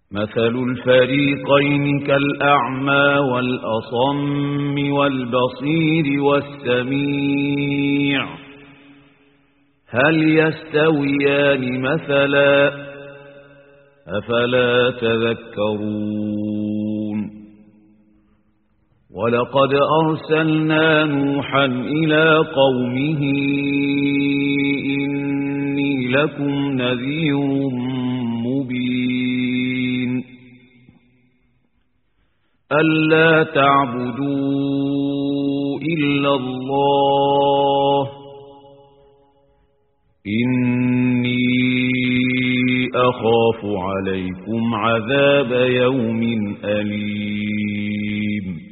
مثل الفريقين كالأعمى والأصم والبصير والسميع هل يستويان مثلا أفلا تذكرون ولقد أرسلنا نوحا إلى قومه إني لكم نذير مبين ألا تعبدوا إلا الله إني أخاف عليكم عذاب يوم أليم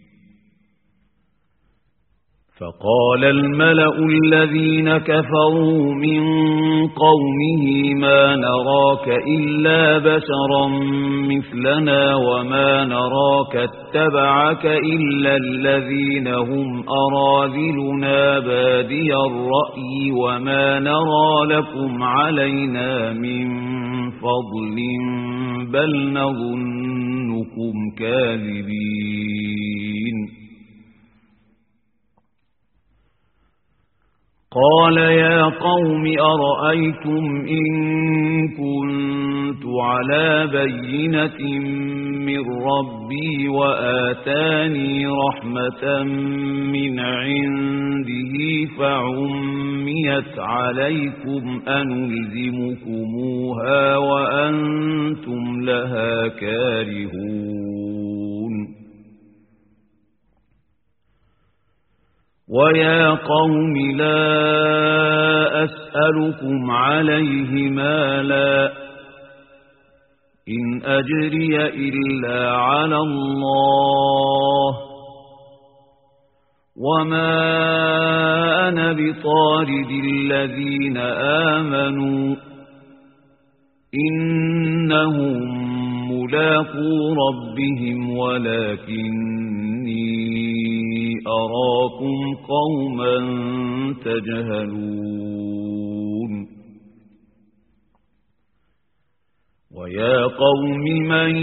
فقال الملأ الذين كفروا من قومه ما نراك إلا بشرا مثلنا وما نراك اتبعك إلا الذين هم أراذلنا بادي الرأي وما نرى لكم علينا من فضل بل نظنكم كاذبين قال يا قوم أرأيتم إن كنت على بينة من ربي وآتاني رحمة من عنده فعميت عليكم أنلزمكموها وأنتم لها كارهون ويا قوم لا أسألكم عليه مالا إن أجري إلا على الله وما أنا بطارد الذين آمنوا إنهم ملاقو ربهم ولكني أراكم قوما تجهلون ويا قوم من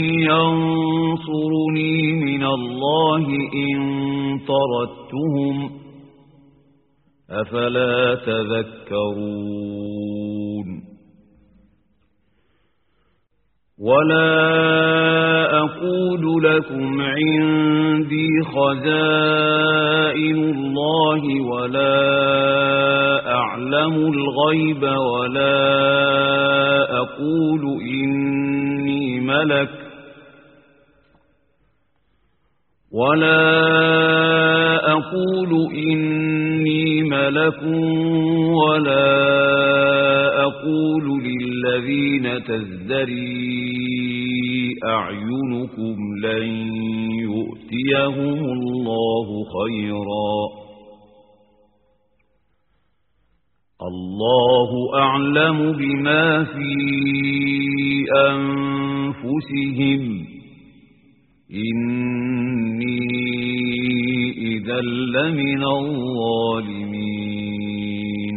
ينصرني من الله إن طردتهم أفلا تذكرون ولا أقول لكم عندي خزائن الله ولا أعلم الغيب ولا أقول إني ملك ولا أقول للذين تزدري أعينكم لن يؤتيهم الله خيرا الله أعلم بما في أنفسهم إني إذا لمن الظالمين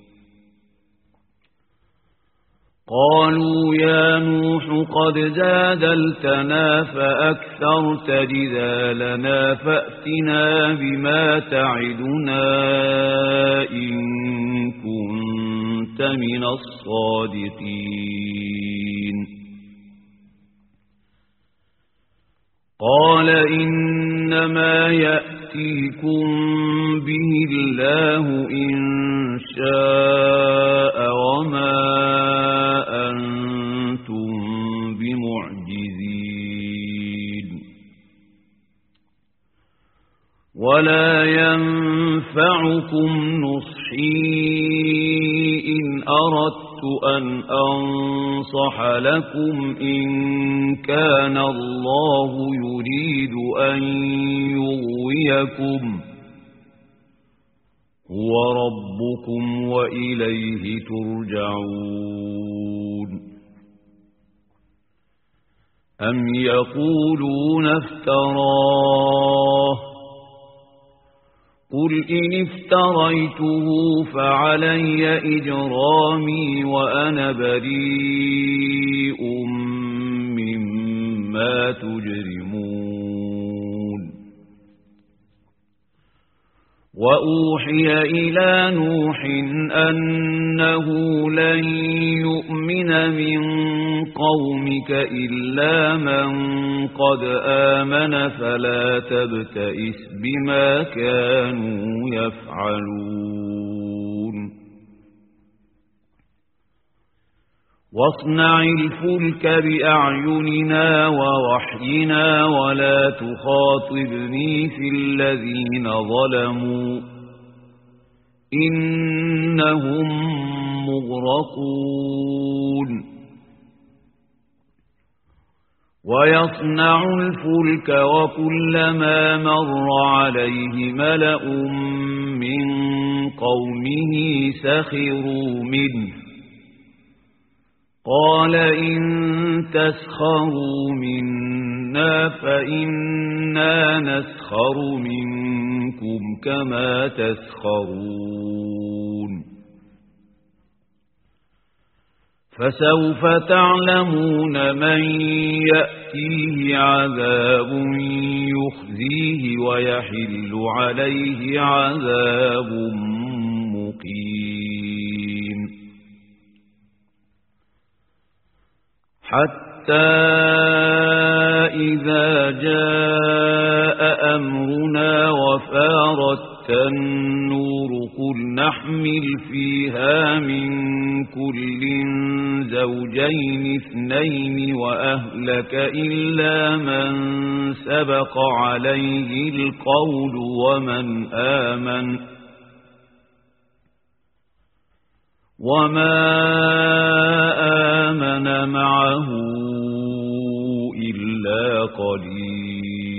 قالوا يا نوح قد جادلتنا فأكثرت جدالنا فأتنا بما تعدنا إن كنت من الصادقين قال إنما يأتيكم به الله إن شاء وما أنتم بمعجزين ولا ينفعكم نصحي إن أردت أن أنصح لكم إن كان الله يريد أن يغويكم هو ربكم وإليه ترجعون أم يقولون افتراه قل إن افتريته فعلي إجرامي وأنا بريء لا تجرمون وأوحي إلى نوح أنه لن يؤمن من قومك إلا من قد آمن فلا تبتئس بما كانوا يفعلون واصنع الفلك بأعيننا ووحينا ولا تخاطبني في الذين ظلموا إنهم مغرقون ويصنع الفلك وكلما مر عليه ملأ من قومه سخروا منه قال إن تسخروا منا فإنا نسخر منكم كما تسخرون فسوف تعلمون من يأتيه عذاب يخزيه ويحل عليه عذاب مقيم حتى إذا جاء أمرنا وفارت النور قل نحمل فيها من كل زوجين اثنين وأهلك إلا من سبق عليه القول وما آمن معه إلا قليل